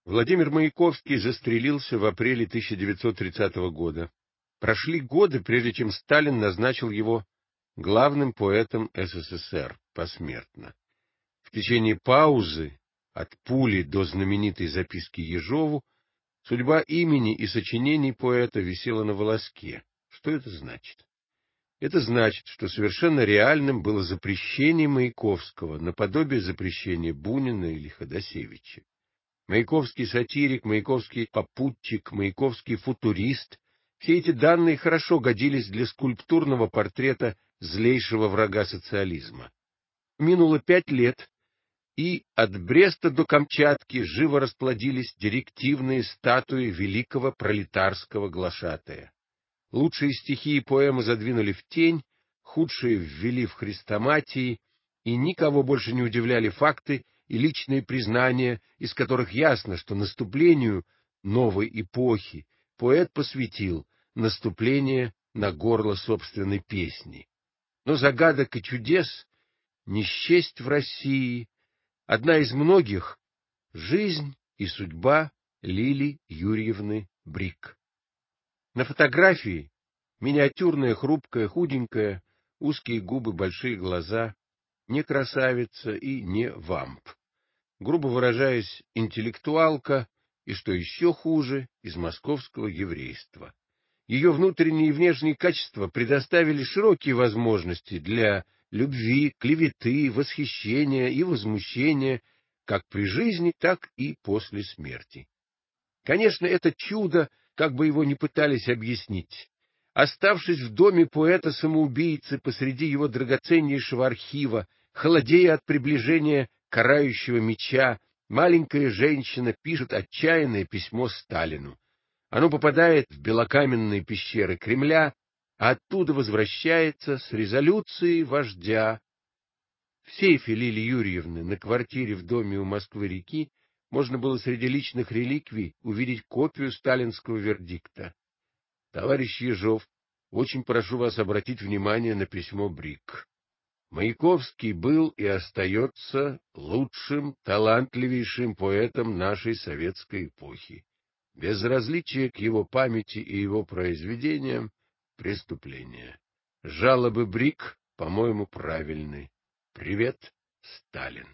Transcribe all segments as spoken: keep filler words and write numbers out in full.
Владимир Маяковский застрелился в апреле тысяча девятьсот тридцатого года. Прошли годы, прежде чем Сталин назначил его главным поэтом СССР посмертно. В течение паузы, от пули до знаменитой записки Ежову, судьба имени и сочинений поэта висела на волоске. Что это значит? Это значит, что совершенно реальным было запрещение Маяковского, наподобие запрещения Бунина или Ходосевича. Маяковский сатирик, Маяковский попутчик, Маяковский футурист — все эти данные хорошо годились для скульптурного портрета злейшего врага социализма. Минуло пять лет, и от Бреста до Камчатки живо расплодились директивные статуи великого пролетарского глашатая. Лучшие стихи и поэмы задвинули в тень, худшие ввели в хрестоматии, и никого больше не удивляли факты и личные признания, из которых ясно, что наступлению новой эпохи поэт посвятил наступление на горло собственной песни. Но загадок и чудес не счесть в России. Одна из многих — жизнь и судьба Лили Юрьевны Брик. На фотографии миниатюрная, хрупкая, худенькая, узкие губы, большие глаза, не красавица и не вамп. Грубо выражаясь, интеллектуалка и, что еще хуже, из московского еврейства. Ее внутренние и внешние качества предоставили широкие возможности для любви, клеветы, восхищения и возмущения как при жизни, так и после смерти. Конечно, это чудо, как бы его ни пытались объяснить. Оставшись в доме поэта-самоубийцы посреди его драгоценнейшего архива, холодея от приближения карающего меча, маленькая женщина пишет отчаянное письмо Сталину. Оно попадает в белокаменные пещеры Кремля, а оттуда возвращается с резолюцией вождя. В сейфе Лили Юрьевны на квартире в доме у Москвы-реки можно было среди личных реликвий увидеть копию сталинского вердикта. Товарищ Ежов, очень прошу вас обратить внимание на письмо Брик. Маяковский был и остается лучшим, талантливейшим поэтом нашей советской эпохи. Безразличие к его памяти и его произведениям — преступление. Жалобы Брик, по-моему, правильны. Привет, Сталин.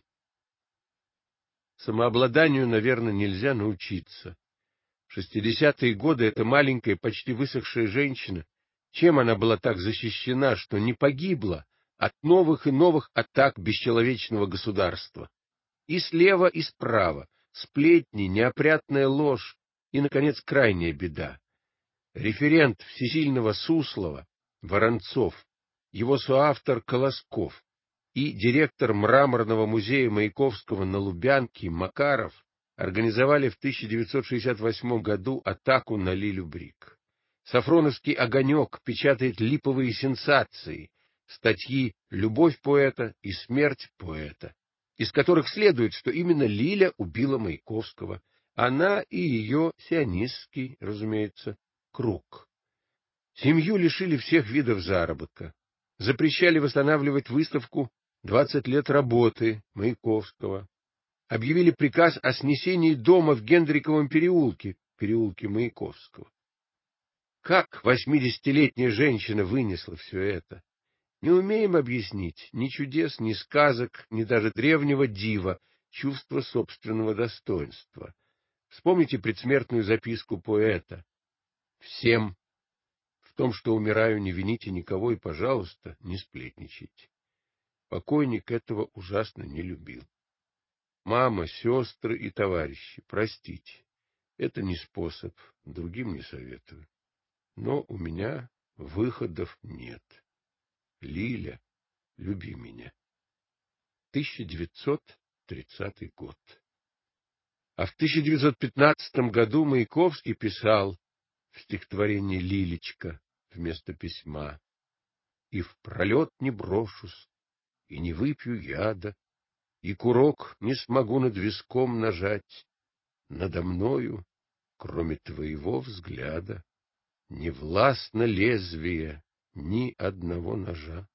Самообладанию, наверное, нельзя научиться. В шестидесятые годы эта маленькая, почти высохшая женщина, чем она была так защищена, что не погибла от новых и новых атак бесчеловечного государства? И слева, и справа сплетни, неопрятная ложь и, наконец, крайняя беда. Референт всесильного Суслова Воронцов, его соавтор Колосков и директор Мраморного музея Маяковского на Лубянке Макаров организовали в тысяча девятьсот шестьдесят восьмом году атаку на Лилю Брик. Сафроновский «Огонек» печатает липовые сенсации, статьи «Любовь поэта» и «Смерть поэта», из которых следует, что именно Лиля убила Маяковского, она и ее сионистский, разумеется, круг. Семью лишили всех видов заработка, запрещали восстанавливать выставку «двадцать лет работы» Маяковского, объявили приказ о снесении дома в Гендриковом переулке, переулке Маяковского. Как восьмидесятилетняя женщина вынесла все это? Не умеем объяснить ни чудес, ни сказок, ни даже древнего дива, чувства собственного достоинства. Вспомните предсмертную записку поэта. «Всем в том, что умираю, не вините никого и, пожалуйста, не сплетничайте». Покойник этого ужасно не любил. Мама, сестры и товарищи, простите, это не способ, другим не советую. Но у меня выходов нет. Лиля, люби меня. тысяча девятьсот тридцатый год. А в тысяча девятьсот пятнадцатом году Маяковский писал в стихотворении «Лилечка» вместо письма: «И в пролет не брошусь, и не выпью яда, и курок не смогу над виском нажать. Надо мною, кроме твоего взгляда, не властно лезвие ни одного ножа».